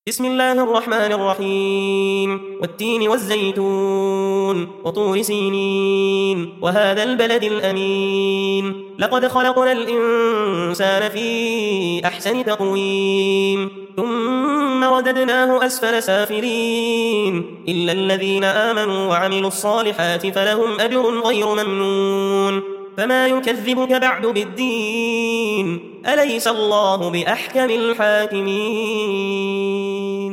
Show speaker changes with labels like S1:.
S1: بسم الله الرحمن الرحيم والتين والزيتون وطور سينين وهذا البلد الأمين لقد خلقنا الإنسان في أحسن تقويم ثم رددناه أسفل سافلين إلا الذين آمنوا وعملوا الصالحات فلهم أجر غير ممنون فما يكذبك بعد بالدين أليس الله بأحكم الحاكمين